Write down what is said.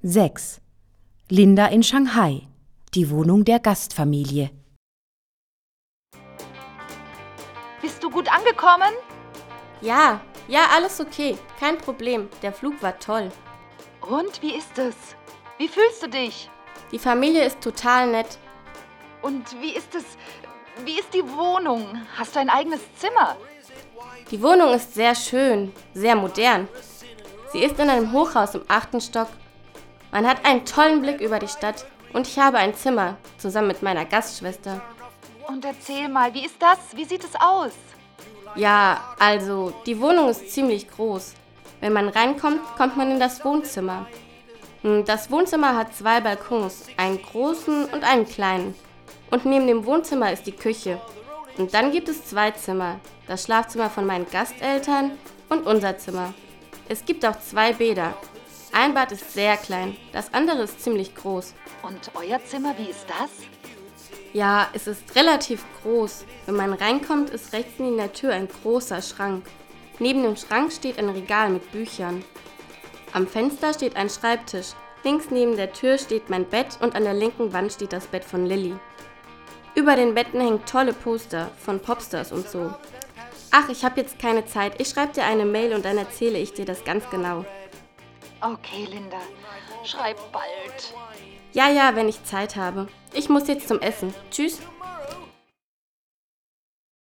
6. Linda in Shanghai. Die Wohnung der Gastfamilie. Bist du gut angekommen? Ja, alles okay. Kein Problem. Der Flug war toll. Und wie ist es? Wie fühlst du dich? Die Familie ist total nett. Und wie ist die Wohnung? Hast du ein eigenes Zimmer? Die Wohnung ist sehr schön, sehr modern. Sie ist in einem Hochhaus im 8. Stock. Man hat einen tollen Blick über die Stadt und ich habe ein Zimmer, zusammen mit meiner Gastschwester. Und erzähl mal, wie ist das? Wie sieht es aus? Ja, also, die Wohnung ist ziemlich groß. Wenn man reinkommt, kommt man in das Wohnzimmer. Das Wohnzimmer hat 2 Balkons, einen großen und einen kleinen. Und neben dem Wohnzimmer ist die Küche. Und dann gibt es 2 Zimmer, das Schlafzimmer von meinen Gasteltern und unser Zimmer. Es gibt auch 2 Bäder. Ein Bad ist sehr klein, das andere ist ziemlich groß. Und euer Zimmer, wie ist das? Ja, es ist relativ groß. Wenn man reinkommt, ist rechts neben der Tür ein großer Schrank. Neben dem Schrank steht ein Regal mit Büchern. Am Fenster steht ein Schreibtisch. Links neben der Tür steht mein Bett und an der linken Wand steht das Bett von Lilly. Über den Betten hängen tolle Poster von Popstars und so. Ach, ich habe jetzt keine Zeit. Ich schreibe dir eine Mail und dann erzähle ich dir das ganz genau. Okay, Linda. Schreib bald. Ja, wenn ich Zeit habe. Ich muss jetzt zum Essen. Tschüss.